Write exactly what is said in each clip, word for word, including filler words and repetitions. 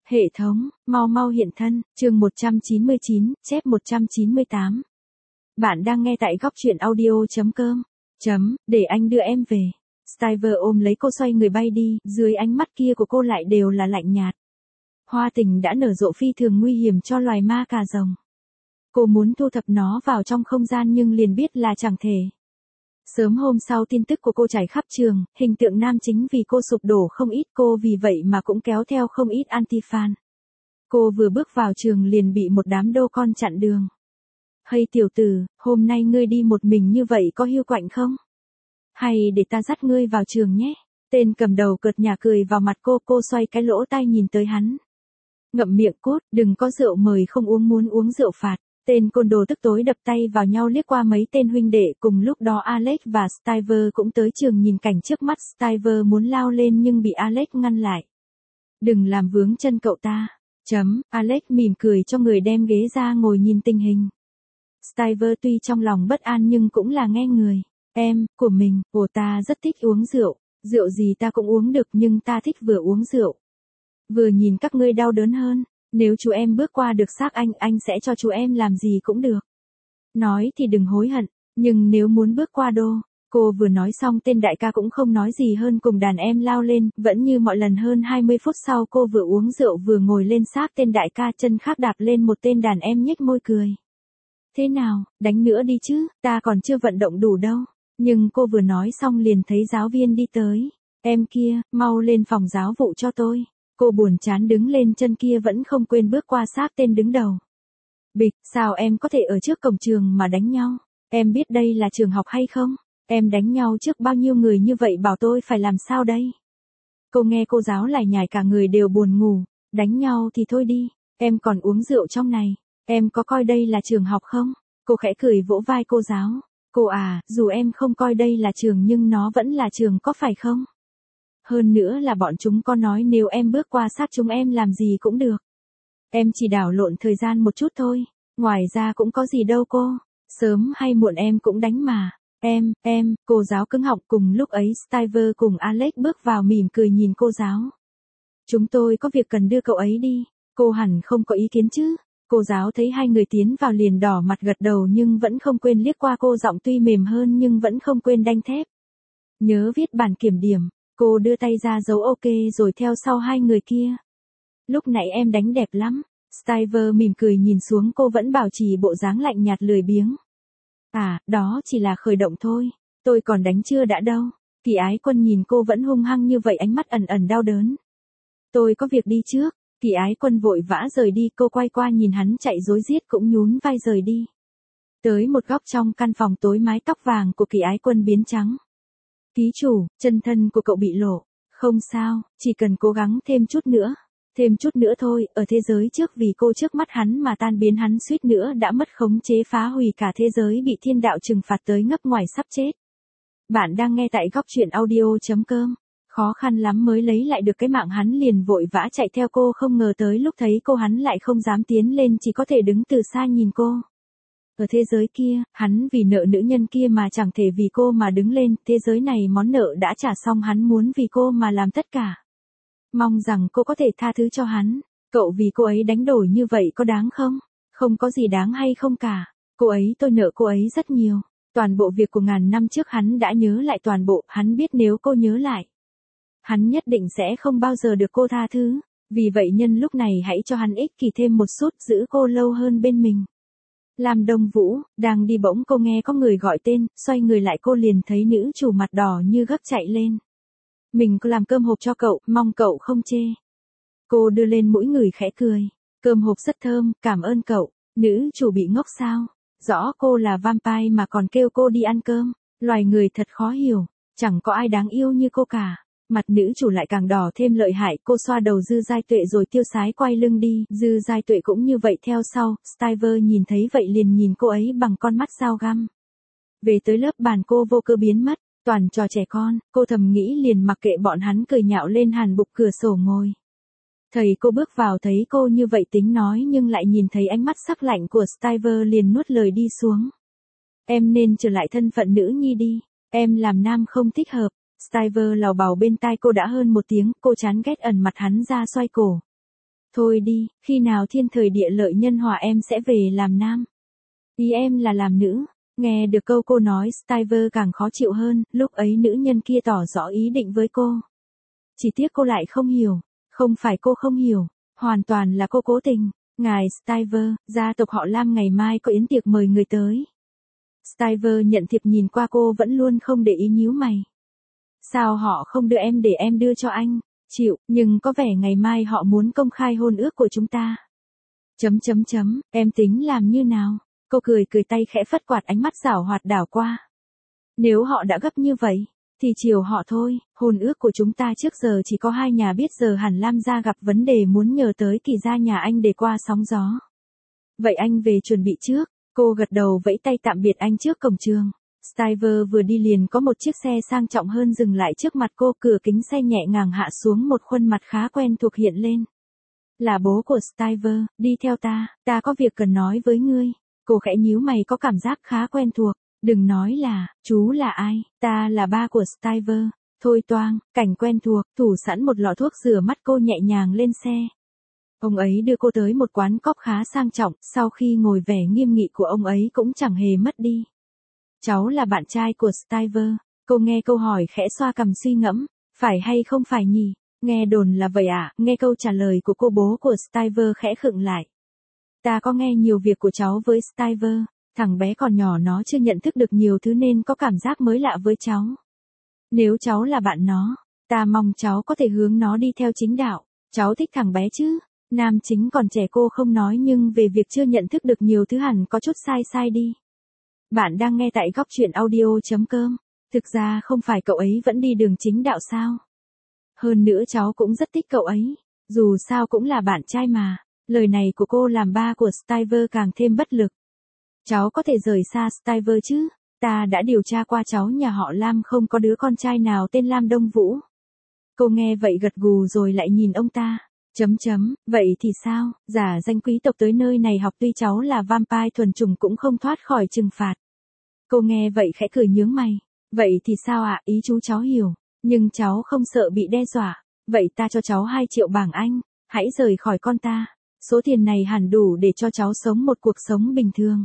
Hệ thống, mau mau hiện thân, chương một trăm chín mươi chín, chép một trăm chín mươi tám. Bạn đang nghe tại góc truyện audio.com. Chấm, để anh đưa em về. Stiver ôm lấy cô xoay người bay đi, dưới ánh mắt kia của cô lại đều là lạnh nhạt. Hoa tình đã nở rộ phi thường nguy hiểm cho loài ma cà rồng. Cô muốn thu thập nó vào trong không gian nhưng liền biết là chẳng thể. Sớm hôm sau tin tức của cô trải khắp trường, hình tượng nam chính vì cô sụp đổ không ít, cô vì vậy mà cũng kéo theo không ít anti-fan. Cô vừa bước vào trường liền bị một đám đô con chặn đường. Hay tiểu tử, hôm nay ngươi đi một mình như vậy có hiu quạnh không? Hay để ta dắt ngươi vào trường nhé. Tên cầm đầu cợt nhả cười vào mặt cô, cô xoay cái lỗ tai nhìn tới hắn. Ngậm miệng cốt, đừng có rượu mời không uống, muốn uống rượu phạt. Tên côn đồ tức tối đập tay vào nhau liếc qua mấy tên huynh đệ, cùng lúc đó Alex và Stiver cũng tới trường nhìn cảnh trước mắt. Stiver muốn lao lên nhưng bị Alex ngăn lại. Đừng làm vướng chân cậu ta. Chấm, Alex mỉm cười cho người đem ghế ra ngồi nhìn tình hình. Stiver tuy trong lòng bất an nhưng cũng là nghe người. Em, của mình, ồ ta rất thích uống rượu. Rượu gì ta cũng uống được nhưng ta thích vừa uống rượu. Vừa nhìn các ngươi đau đớn hơn. Nếu chú em bước qua được xác anh, anh sẽ cho chú em làm gì cũng được. Nói thì đừng hối hận, nhưng nếu muốn bước qua đô, cô vừa nói xong tên đại ca cũng không nói gì hơn cùng đàn em lao lên, vẫn như mọi lần hơn hai mươi phút sau cô vừa uống rượu vừa ngồi lên xác tên đại ca, chân khác đạp lên một tên đàn em nhếch môi cười. Thế nào, đánh nữa đi chứ, ta còn chưa vận động đủ đâu. Nhưng cô vừa nói xong liền thấy giáo viên đi tới. Em kia, mau lên phòng giáo vụ cho tôi. Cô buồn chán đứng lên, chân kia vẫn không quên bước qua xác tên đứng đầu. Bịch, sao em có thể ở trước cổng trường mà đánh nhau? Em biết đây là trường học hay không? Em đánh nhau trước bao nhiêu người như vậy, bảo tôi phải làm sao đây? Cô nghe cô giáo lải nhải cả người đều buồn ngủ. Đánh nhau thì thôi đi, em còn uống rượu trong này. Em có coi đây là trường học không? Cô khẽ cười vỗ vai cô giáo. Cô à, dù em không coi đây là trường nhưng nó vẫn là trường có phải không? Hơn nữa là bọn chúng có nói nếu em bước qua xác chúng em làm gì cũng được. Em chỉ đảo lộn thời gian một chút thôi, ngoài ra cũng có gì đâu cô. Sớm hay muộn em cũng đánh mà. Em, em, cô giáo cứng họng. Cùng lúc ấy Stiver cùng Alex bước vào mỉm cười nhìn cô giáo. Chúng tôi có việc cần đưa cậu ấy đi, cô hẳn không có ý kiến chứ. Cô giáo thấy hai người tiến vào liền đỏ mặt gật đầu nhưng vẫn không quên liếc qua cô, giọng tuy mềm hơn nhưng vẫn không quên đanh thép. Nhớ viết bản kiểm điểm. Cô đưa tay ra dấu ok rồi theo sau hai người kia. Lúc nãy em đánh đẹp lắm. Stiver mỉm cười nhìn xuống cô, vẫn bảo trì bộ dáng lạnh nhạt lười biếng. À, đó chỉ là khởi động thôi. Tôi còn đánh chưa đã đâu. Kỳ Ái Quân nhìn cô vẫn hung hăng như vậy, ánh mắt ẩn ẩn đau đớn. Tôi có việc đi trước. Kỳ Ái Quân vội vã rời đi, cô quay qua nhìn hắn chạy rối riết cũng nhún vai rời đi. Tới một góc trong căn phòng tối, mái tóc vàng của Kỳ Ái Quân biến trắng. Ký chủ, chân thân của cậu bị lộ. Không sao, chỉ cần cố gắng thêm chút nữa. Thêm chút nữa thôi, ở thế giới trước vì cô trước mắt hắn mà tan biến, hắn suýt nữa đã mất khống chế phá hủy cả thế giới, bị thiên đạo trừng phạt tới ngấp ngoài sắp chết. Bạn đang nghe tại góc truyện audio.com. Khó khăn lắm mới lấy lại được cái mạng, hắn liền vội vã chạy theo cô, không ngờ tới lúc thấy cô hắn lại không dám tiến lên, chỉ có thể đứng từ xa nhìn cô. Ở thế giới kia, hắn vì nợ nữ nhân kia mà chẳng thể vì cô mà đứng lên, thế giới này món nợ đã trả xong, hắn muốn vì cô mà làm tất cả. Mong rằng cô có thể tha thứ cho hắn. Cậu vì cô ấy đánh đổi như vậy có đáng không? Không có gì đáng hay không cả. Cô ấy, tôi nợ cô ấy rất nhiều. Toàn bộ việc của ngàn năm trước hắn đã nhớ lại toàn bộ, hắn biết nếu cô nhớ lại, hắn nhất định sẽ không bao giờ được cô tha thứ. Vì vậy nhân lúc này hãy cho hắn ích kỷ thêm một chút, giữ cô lâu hơn bên mình. Lam Đông Vũ, đang đi bỗng cô nghe có người gọi tên, xoay người lại cô liền thấy nữ chủ mặt đỏ như gấp chạy lên. Mình có làm cơm hộp cho cậu, mong cậu không chê. Cô đưa lên mũi ngửi khẽ cười. Cơm hộp rất thơm, cảm ơn cậu. Nữ chủ bị ngốc sao? Rõ cô là vampire mà còn kêu cô đi ăn cơm. Loài người thật khó hiểu, chẳng có ai đáng yêu như cô cả. Mặt nữ chủ lại càng đỏ thêm lợi hại, cô xoa đầu Dư Giai Tuệ rồi tiêu sái quay lưng đi, Dư Giai Tuệ cũng như vậy theo sau. Stiver nhìn thấy vậy liền nhìn cô ấy bằng con mắt dao găm. Về tới lớp bàn cô vô cơ biến mất, toàn trò trẻ con, cô thầm nghĩ liền mặc kệ bọn hắn cười nhạo lên, hàn bục cửa sổ ngồi. Thầy cô bước vào thấy cô như vậy tính nói nhưng lại nhìn thấy ánh mắt sắc lạnh của Stiver liền nuốt lời đi xuống. Em nên trở lại thân phận nữ nhi đi, em làm nam không thích hợp. Stiver lào bào bên tai cô đã hơn một tiếng, cô chán ghét ẩn mặt hắn ra xoay cổ. Thôi đi, khi nào thiên thời địa lợi nhân hòa em sẽ về làm nam. Ý em là làm nữ. Nghe được câu cô nói, Stiver càng khó chịu hơn, lúc ấy nữ nhân kia tỏ rõ ý định với cô. Chỉ tiếc cô lại không hiểu. Không phải cô không hiểu, hoàn toàn là cô cố tình. Ngài Stiver, gia tộc họ Lam ngày mai có yến tiệc mời người tới. Stiver nhận thiệp nhìn qua cô vẫn luôn không để ý nhíu mày. Sao họ không đưa em để em đưa cho anh? Chịu, nhưng có vẻ ngày mai họ muốn công khai hôn ước của chúng ta. Chấm chấm chấm, em tính làm như nào? Cô cười cười tay khẽ phất quạt ánh mắt giảo hoạt đảo qua. Nếu họ đã gấp như vậy, thì chiều họ thôi, hôn ước của chúng ta trước giờ chỉ có hai nhà biết giờ hẳn Lam gia gặp vấn đề muốn nhờ tới Kỳ gia nhà anh để qua sóng gió. Vậy anh về chuẩn bị trước, cô gật đầu vẫy tay tạm biệt anh trước cổng trường. Stiver vừa đi liền có một chiếc xe sang trọng hơn dừng lại trước mặt cô, cửa kính xe nhẹ nhàng hạ xuống, một khuôn mặt khá quen thuộc hiện lên. Là bố của Stiver, đi theo ta, ta có việc cần nói với ngươi. Cô khẽ nhíu mày có cảm giác khá quen thuộc. Đừng nói là, chú là ai, ta là ba của Stiver. Thôi toang, cảnh quen thuộc, thủ sẵn một lọ thuốc rửa mắt, cô nhẹ nhàng lên xe. Ông ấy đưa cô tới một quán cóc khá sang trọng, sau khi ngồi vẻ nghiêm nghị của ông ấy cũng chẳng hề mất đi. Cháu là bạn trai của Stiver. Cô nghe câu hỏi khẽ xoa cằm suy ngẫm, phải hay không phải nhỉ? Nghe đồn là vậy à? Nghe câu trả lời của cô, bố của Stiver khẽ khựng lại. Ta có nghe nhiều việc của cháu với Stiver. Thằng bé còn nhỏ nó chưa nhận thức được nhiều thứ nên có cảm giác mới lạ với cháu. Nếu cháu là bạn nó, ta mong cháu có thể hướng nó đi theo chính đạo. Cháu thích thằng bé chứ? Nam chính còn trẻ cô không nói, nhưng về việc chưa nhận thức được nhiều thứ hẳn có chút sai sai đi. Bạn đang nghe tại góc truyện audio chấm com. Thực ra không phải cậu ấy vẫn đi đường chính đạo sao? Hơn nữa cháu cũng rất thích cậu ấy. Dù sao cũng là bạn trai mà. Lời này của cô làm ba của Stiver càng thêm bất lực. Cháu có thể rời xa Stiver chứ? Ta đã điều tra qua, cháu nhà họ Lam không có đứa con trai nào tên Lam Đông Vũ. Cô nghe vậy gật gù rồi lại nhìn ông ta. Chấm chấm, vậy thì sao? Giả danh quý tộc tới nơi này học, tuy cháu là vampire thuần chủng cũng không thoát khỏi trừng phạt. Cô nghe vậy khẽ cười nhướng mày. Vậy thì sao ạ? Ý chú cháu hiểu. Nhưng cháu không sợ bị đe dọa. Vậy ta cho cháu hai triệu bảng Anh. Hãy rời khỏi con ta. Số tiền này hẳn đủ để cho cháu sống một cuộc sống bình thường.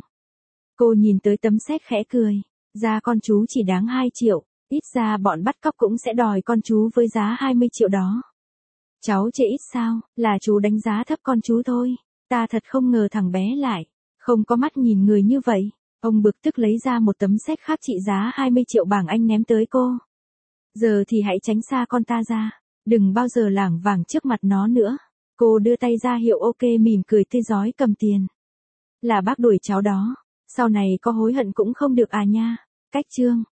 Cô nhìn tới tấm séc khẽ cười. Ra con chú chỉ đáng hai triệu. Ít ra bọn bắt cóc cũng sẽ đòi con chú với giá hai mươi triệu đó. Cháu chê ít sao? Là chú đánh giá thấp con chú thôi. Ta thật không ngờ thằng bé lại không có mắt nhìn người như vậy. Ông bực tức lấy ra một tấm séc khác trị giá hai mươi triệu bảng Anh ném tới cô. Giờ thì hãy tránh xa con ta ra. Đừng bao giờ lảng vảng trước mặt nó nữa. Cô đưa tay ra hiệu ok, mỉm cười tươi rói cầm tiền. Là bác đuổi cháu đó. Sau này có hối hận cũng không được à nha. Cách chương.